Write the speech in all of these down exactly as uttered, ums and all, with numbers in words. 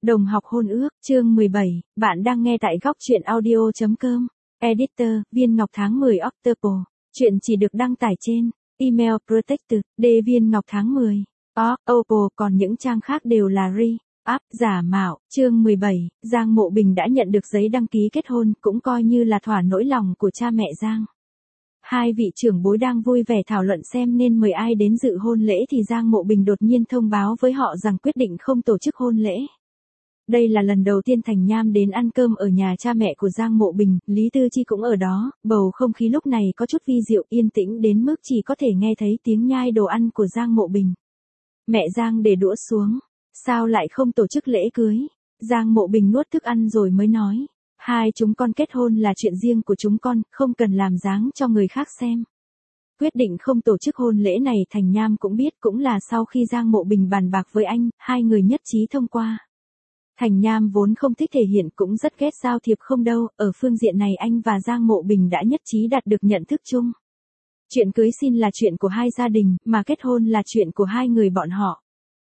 Đồng học hôn ước, chương mười bảy, bạn đang nghe tại góc truyện audio chấm com. Editor, Viên Ngọc tháng mười October. Chuyện chỉ được đăng tải trên email protected, D Viên Ngọc tháng mười. Oppo, còn những trang khác đều là re-up, giả mạo. Chương mười bảy, Giang Mộ Bình đã nhận được giấy đăng ký kết hôn, cũng coi như là thỏa nỗi lòng của cha mẹ Giang. Hai vị trưởng bối đang vui vẻ thảo luận xem nên mời ai đến dự hôn lễ thì Giang Mộ Bình đột nhiên thông báo với họ rằng quyết định không tổ chức hôn lễ. Đây là lần đầu tiên Thành Nham đến ăn cơm ở nhà cha mẹ của Giang Mộ Bình, Lý Tư Chi cũng ở đó, bầu không khí lúc này có chút vi diệu, yên tĩnh đến mức chỉ có thể nghe thấy tiếng nhai đồ ăn của Giang Mộ Bình. Mẹ Giang để đũa xuống, sao lại không tổ chức lễ cưới? Giang Mộ Bình nuốt thức ăn rồi mới nói, hai chúng con kết hôn là chuyện riêng của chúng con, không cần làm dáng cho người khác xem. Quyết định không tổ chức hôn lễ này Thành Nham cũng biết, cũng là sau khi Giang Mộ Bình bàn bạc với anh, hai người nhất trí thông qua. Thành Nham vốn không thích thể hiện, cũng rất ghét giao thiệp không đâu, ở phương diện này anh và Giang Mộ Bình đã nhất trí đạt được nhận thức chung. Chuyện cưới xin là chuyện của hai gia đình, mà kết hôn là chuyện của hai người bọn họ.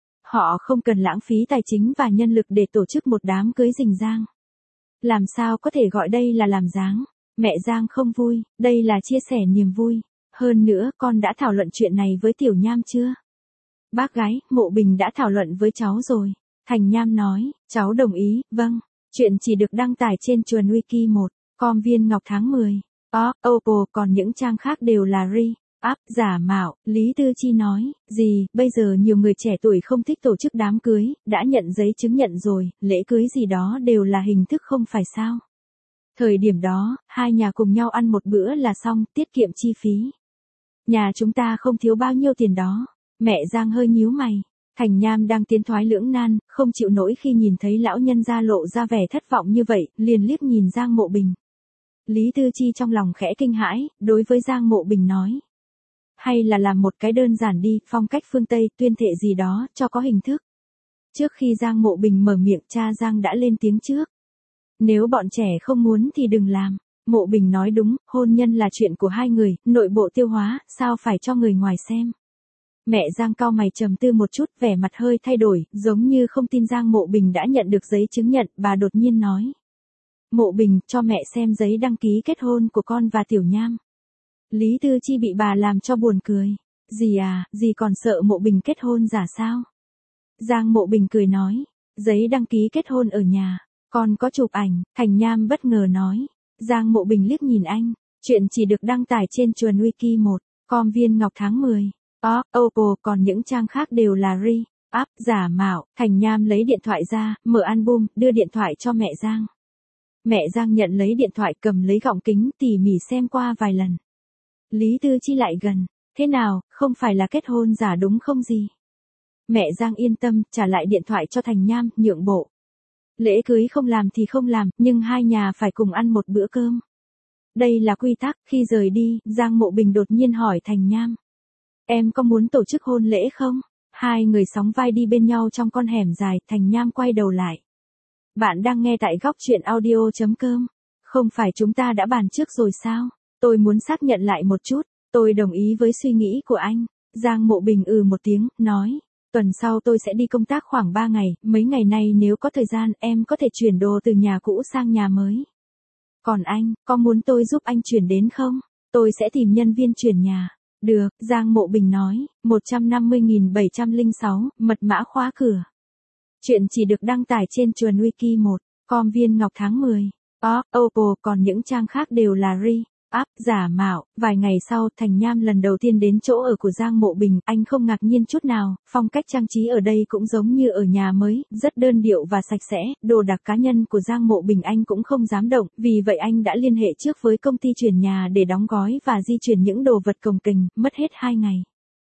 Họ không cần lãng phí tài chính và nhân lực để tổ chức một đám cưới rình rang. Làm sao có thể gọi đây là làm dáng? Mẹ Giang không vui, đây là chia sẻ niềm vui. Hơn nữa, con đã thảo luận chuyện này với Tiểu Nham chưa? Bác gái, Mộ Bình đã thảo luận với cháu rồi. Thành Nham nói, cháu đồng ý, vâng. Chuyện chỉ được đăng tải trên chuồn wiki một, com Viên Ngọc tháng mười. Oppo, còn những trang khác đều là re-up, giả mạo. Lý Tư Chi nói, gì, bây giờ nhiều người trẻ tuổi không thích tổ chức đám cưới, đã nhận giấy chứng nhận rồi, lễ cưới gì đó đều là hình thức không phải sao? Thời điểm đó, hai nhà cùng nhau ăn một bữa là xong, tiết kiệm chi phí. Nhà chúng ta không thiếu bao nhiêu tiền đó. Mẹ Giang hơi nhíu mày. Thành Nham đang tiến thoái lưỡng nan, không chịu nổi khi nhìn thấy lão nhân gia lộ ra vẻ thất vọng như vậy, liền liếc nhìn Giang Mộ Bình. Lý Tư Chi trong lòng khẽ kinh hãi, đối với Giang Mộ Bình nói. Hay là làm một cái đơn giản đi, phong cách phương Tây, tuyên thệ gì đó, cho có hình thức. Trước khi Giang Mộ Bình mở miệng, cha Giang đã lên tiếng trước. Nếu bọn trẻ không muốn thì đừng làm. Mộ Bình nói đúng, hôn nhân là chuyện của hai người, nội bộ tiêu hóa, sao phải cho người ngoài xem. Mẹ Giang cau mày trầm tư một chút, vẻ mặt hơi thay đổi, giống như không tin Giang Mộ Bình đã nhận được giấy chứng nhận, bà đột nhiên nói. Mộ Bình, cho mẹ xem giấy đăng ký kết hôn của con và Tiểu Nham. Lý Tư Chi bị bà làm cho buồn cười. Dì à, dì còn sợ Mộ Bình kết hôn giả sao? Giang Mộ Bình cười nói, giấy đăng ký kết hôn ở nhà, con có chụp ảnh. Thành Nham bất ngờ nói. Giang Mộ Bình liếc nhìn anh, chuyện chỉ được đăng tải trên chuồn wiki một, com Viên Ngọc tháng mười. Oppo, còn những trang khác đều là re-up, giả mạo. Thành Nham lấy điện thoại ra, mở album, đưa điện thoại cho mẹ Giang. Mẹ Giang nhận lấy điện thoại, cầm lấy gọng kính, tỉ mỉ xem qua vài lần. Lý Tư Chi lại gần, thế nào, không phải là kết hôn giả đúng không gì? Mẹ Giang yên tâm, trả lại điện thoại cho Thành Nham, nhượng bộ. Lễ cưới không làm thì không làm, nhưng hai nhà phải cùng ăn một bữa cơm. Đây là quy tắc. Khi rời đi, Giang Mộ Bình đột nhiên hỏi Thành Nham. Em có muốn tổ chức hôn lễ không? Hai người sóng vai đi bên nhau trong con hẻm dài, Thành Nham quay đầu lại. Bạn đang nghe tại góc truyện audio chấm com. Không phải chúng ta đã bàn trước rồi sao? Tôi muốn xác nhận lại một chút. Tôi đồng ý với suy nghĩ của anh. Giang Mộ Bình ừ một tiếng, nói. Tuần sau tôi sẽ đi công tác khoảng ba ngày, mấy ngày nay nếu có thời gian em có thể chuyển đồ từ nhà cũ sang nhà mới. Còn anh, có muốn tôi giúp anh chuyển đến không? Tôi sẽ tìm nhân viên chuyển nhà. Được, Giang Mộ Bình nói, một trăm năm mươi nghìn bảy trăm lẻ sáu, mật mã khóa cửa. Chuyện chỉ được đăng tải trên chuồn wiki một, com Viên Ngọc tháng mười. Oppo, còn những trang khác đều là re-up, giả mạo. Vài ngày sau, Thành Nham lần đầu tiên đến chỗ ở của Giang Mộ Bình, anh không ngạc nhiên chút nào, phong cách trang trí ở đây cũng giống như ở nhà mới, rất đơn điệu và sạch sẽ, đồ đạc cá nhân của Giang Mộ Bình anh cũng không dám động, vì vậy anh đã liên hệ trước với công ty chuyển nhà để đóng gói và di chuyển những đồ vật cồng kềnh, mất hết hai ngày.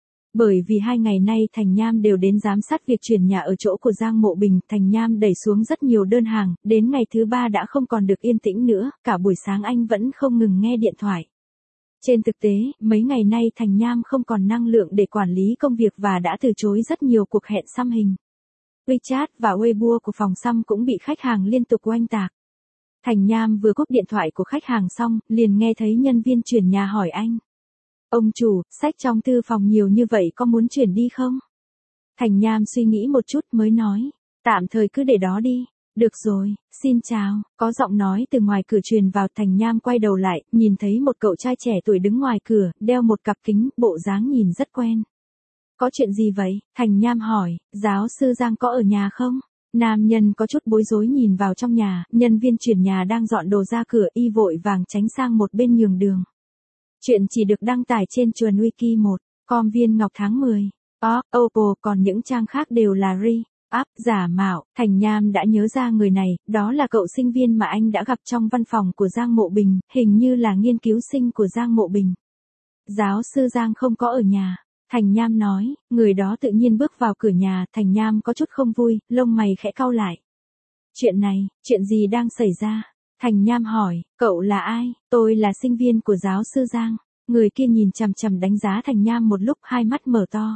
Bởi vì hai ngày nay Thành Nham đều đến giám sát việc chuyển nhà ở chỗ của Giang Mộ Bình, Thành Nham đẩy xuống rất nhiều đơn hàng, đến ngày thứ ba đã không còn được yên tĩnh nữa, cả buổi sáng anh vẫn không ngừng nghe điện thoại. Trên thực tế, mấy ngày nay Thành Nham không còn năng lượng để quản lý công việc và đã từ chối rất nhiều cuộc hẹn xăm hình. WeChat và Weibo của phòng xăm cũng bị khách hàng liên tục oanh tạc. Thành Nham vừa cúp điện thoại của khách hàng xong, liền nghe thấy nhân viên chuyển nhà hỏi anh. Ông chủ, sách trong thư phòng nhiều như vậy có muốn chuyển đi không? Thành Nham suy nghĩ một chút mới nói. Tạm thời cứ để đó đi. Được rồi, xin chào, có giọng nói từ ngoài cửa truyền vào. Thành Nham quay đầu lại, nhìn thấy một cậu trai trẻ tuổi đứng ngoài cửa, đeo một cặp kính, bộ dáng nhìn rất quen. Có chuyện gì vậy? Thành Nham hỏi, giáo sư Giang có ở nhà không? Nam nhân có chút bối rối nhìn vào trong nhà, nhân viên chuyển nhà đang dọn đồ ra cửa, y vội vàng tránh sang một bên nhường đường. Chuyện chỉ được đăng tải trên Chuồn Wiki một, com viên ngọc tháng mười. Ó, Oppo, còn những trang khác đều là re. Áp, giả mạo. Thành Nham đã nhớ ra người này, đó là cậu sinh viên mà anh đã gặp trong văn phòng của Giang Mộ Bình, hình như là nghiên cứu sinh của Giang Mộ Bình. Giáo sư Giang không có ở nhà. Thành Nham nói, người đó tự nhiên bước vào cửa nhà. Thành Nham có chút không vui, lông mày khẽ cau lại. Chuyện này, chuyện gì đang xảy ra? Thành Nham hỏi, cậu là ai? Tôi là sinh viên của giáo sư Giang. Người kia nhìn chằm chằm đánh giá Thành Nham một lúc, hai mắt mở to.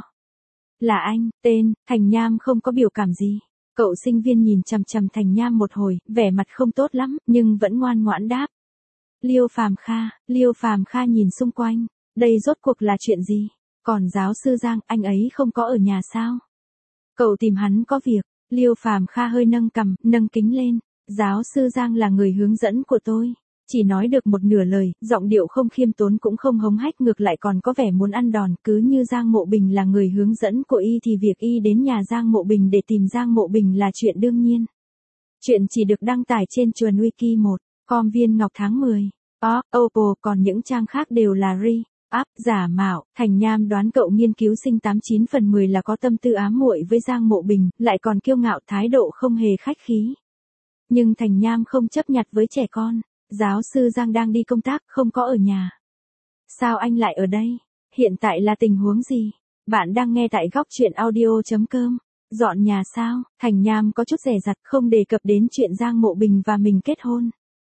Là anh, tên. Thành Nham không có biểu cảm gì. Cậu sinh viên nhìn chằm chằm Thành Nham một hồi, vẻ mặt không tốt lắm, nhưng vẫn ngoan ngoãn đáp. Liêu Phàm Kha. Liêu Phàm Kha nhìn xung quanh, đây rốt cuộc là chuyện gì? Còn giáo sư Giang, anh ấy không có ở nhà sao? Cậu tìm hắn có việc. Liêu Phàm Kha hơi nâng cằm, nâng kính lên. Giáo sư Giang là người hướng dẫn của tôi. Chỉ nói được một nửa lời, giọng điệu không khiêm tốn cũng không hống hách, ngược lại còn có vẻ muốn ăn đòn. Cứ như Giang Mộ Bình là người hướng dẫn của y thì việc y đến nhà Giang Mộ Bình để tìm Giang Mộ Bình là chuyện đương nhiên. Chuyện chỉ được đăng tải trên Chuồn Wiki một, com viên ngọc tháng mười. Ó, Oppo, còn những trang khác đều là re. Áp, giả mạo. Thành Nham đoán cậu nghiên cứu sinh tám chín phần mười là có tâm tư ám muội với Giang Mộ Bình, lại còn kiêu ngạo, thái độ không hề khách khí. Nhưng Thành Nham không chấp nhặt với trẻ con. Giáo sư Giang đang đi công tác, không có ở nhà. Sao anh lại ở đây? Hiện tại là tình huống gì? Bạn đang nghe tại góc truyện audio chấm com. Dọn nhà sao? Thành Nham có chút dè dặt, không đề cập đến chuyện Giang Mộ Bình và mình kết hôn.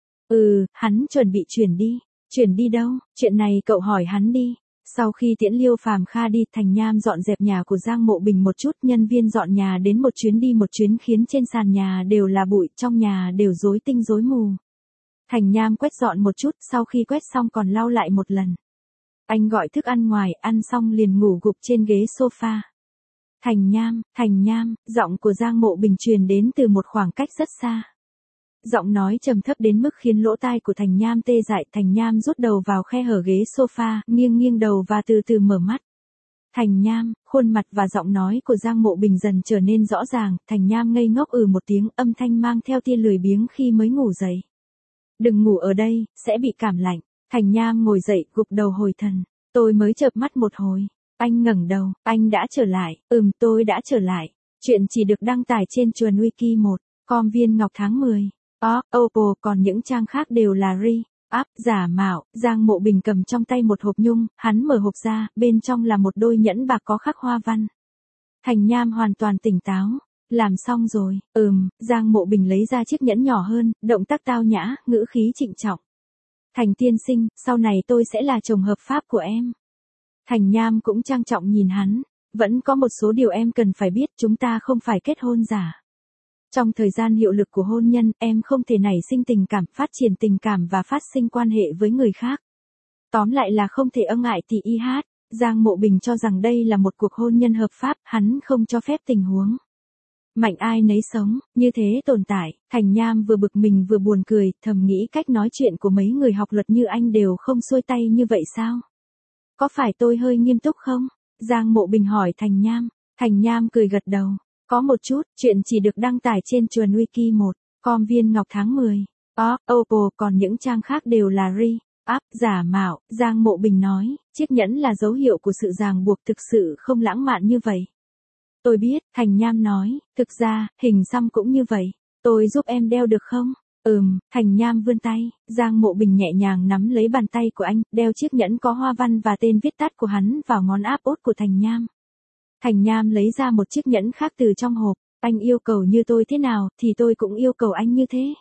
Ừ, hắn chuẩn bị chuyển đi. Chuyển đi đâu? Chuyện này cậu hỏi hắn đi. Sau khi tiễn Liêu Phàm Kha đi, Thành Nham dọn dẹp nhà của Giang Mộ Bình một chút. Nhân viên dọn nhà đến một chuyến đi một chuyến, khiến trên sàn nhà đều là bụi, trong nhà đều rối tinh rối mù. Thành Nham quét dọn một chút, sau khi quét xong còn lau lại một lần. Anh gọi thức ăn ngoài, ăn xong liền ngủ gục trên ghế sofa. Thành Nham, Thành Nham, giọng của Giang Mộ Bình truyền đến từ một khoảng cách rất xa. Giọng nói trầm thấp đến mức khiến lỗ tai của Thành Nham tê dại. Thành Nham rút đầu vào khe hở ghế sofa, nghiêng nghiêng đầu và từ từ mở mắt. Thành Nham, khuôn mặt và giọng nói của Giang Mộ Bình dần trở nên rõ ràng. Thành Nham ngây ngốc ừ một tiếng, âm thanh mang theo tia lười biếng khi mới ngủ dậy. Đừng ngủ ở đây, sẽ bị cảm lạnh. Thành Nham ngồi dậy, gục đầu hồi thần. Tôi mới chợp mắt một hồi. Anh ngẩng đầu, anh đã trở lại. Ừm, tôi đã trở lại. Chuyện chỉ được đăng tải trên Chuồn Wiki một, com viên ngọc tháng mười. Ó, Oppo, còn những trang khác đều là re. Áp, giả mạo. Giang Mộ Bình cầm trong tay một hộp nhung, hắn mở hộp ra, bên trong là một đôi nhẫn bạc có khắc hoa văn. Thành Nham hoàn toàn tỉnh táo. Làm xong rồi. Ừm, Giang Mộ Bình lấy ra chiếc nhẫn nhỏ hơn, động tác tao nhã, ngữ khí trịnh trọng. Thành tiên sinh, sau này tôi sẽ là chồng hợp pháp của em. Thành Nham cũng trang trọng nhìn hắn. Vẫn có một số điều em cần phải biết, chúng ta không phải kết hôn giả. Trong thời gian hiệu lực của hôn nhân, em không thể nảy sinh tình cảm, phát triển tình cảm và phát sinh quan hệ với người khác. Tóm lại là không thể ân ái tì y hát. Giang Mộ Bình cho rằng đây là một cuộc hôn nhân hợp pháp, hắn không cho phép tình huống mạnh ai nấy sống, như thế tồn tại. Thành Nham vừa bực mình vừa buồn cười, thầm nghĩ cách nói chuyện của mấy người học luật như anh đều không xuôi tay như vậy sao? Có phải tôi hơi nghiêm túc không? Giang Mộ Bình hỏi Thành Nham. Thành Nham cười gật đầu. Có một chút, chuyện chỉ được đăng tải trên Chuồn Wiki một, com viên ngọc tháng mười. Ó, Oppo, còn những trang khác đều là re. Áp, giả mạo. Giang Mộ Bình nói, chiếc nhẫn là dấu hiệu của sự ràng buộc, thực sự không lãng mạn như vậy. Tôi biết, Thành Nham nói, thực ra, hình xăm cũng như vậy. Tôi giúp em đeo được không? Ừm, Thành Nham vươn tay, Giang Mộ Bình nhẹ nhàng nắm lấy bàn tay của anh, đeo chiếc nhẫn có hoa văn và tên viết tắt của hắn vào ngón áp út của Thành Nham. Thành Nham lấy ra một chiếc nhẫn khác từ trong hộp, anh yêu cầu như tôi thế nào, thì tôi cũng yêu cầu anh như thế.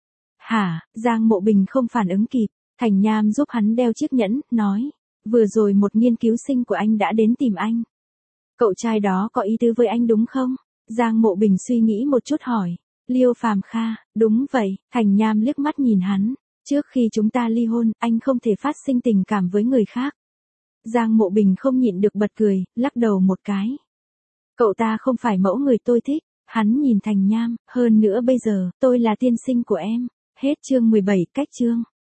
Hả? Giang Mộ Bình không phản ứng kịp, Thành Nham giúp hắn đeo chiếc nhẫn, nói, vừa rồi một nghiên cứu sinh của anh đã đến tìm anh. Cậu trai đó có ý tứ với anh đúng không? Giang Mộ Bình suy nghĩ một chút hỏi. Liêu Phàm Kha, đúng vậy. Thành Nham liếc mắt nhìn hắn. Trước khi chúng ta ly hôn, anh không thể phát sinh tình cảm với người khác. Giang Mộ Bình không nhịn được bật cười, lắc đầu một cái. Cậu ta không phải mẫu người tôi thích. Hắn nhìn Thành Nham, hơn nữa bây giờ, tôi là tiên sinh của em. Hết chương mười bảy, cách chương.